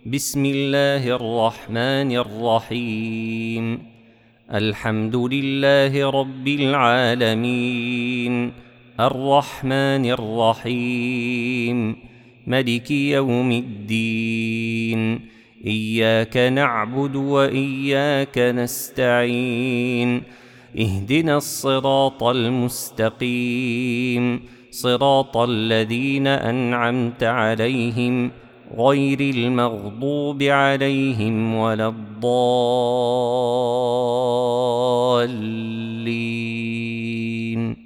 بسم الله الرحمن الرحيم. الحمد لله رب العالمين، الرحمن الرحيم، ملك يوم الدين. إياك نعبد وإياك نستعين، اهدنا الصراط المستقيم، صراط الذين أنعمت عليهم غير المغضوب عليهم ولا الضالين.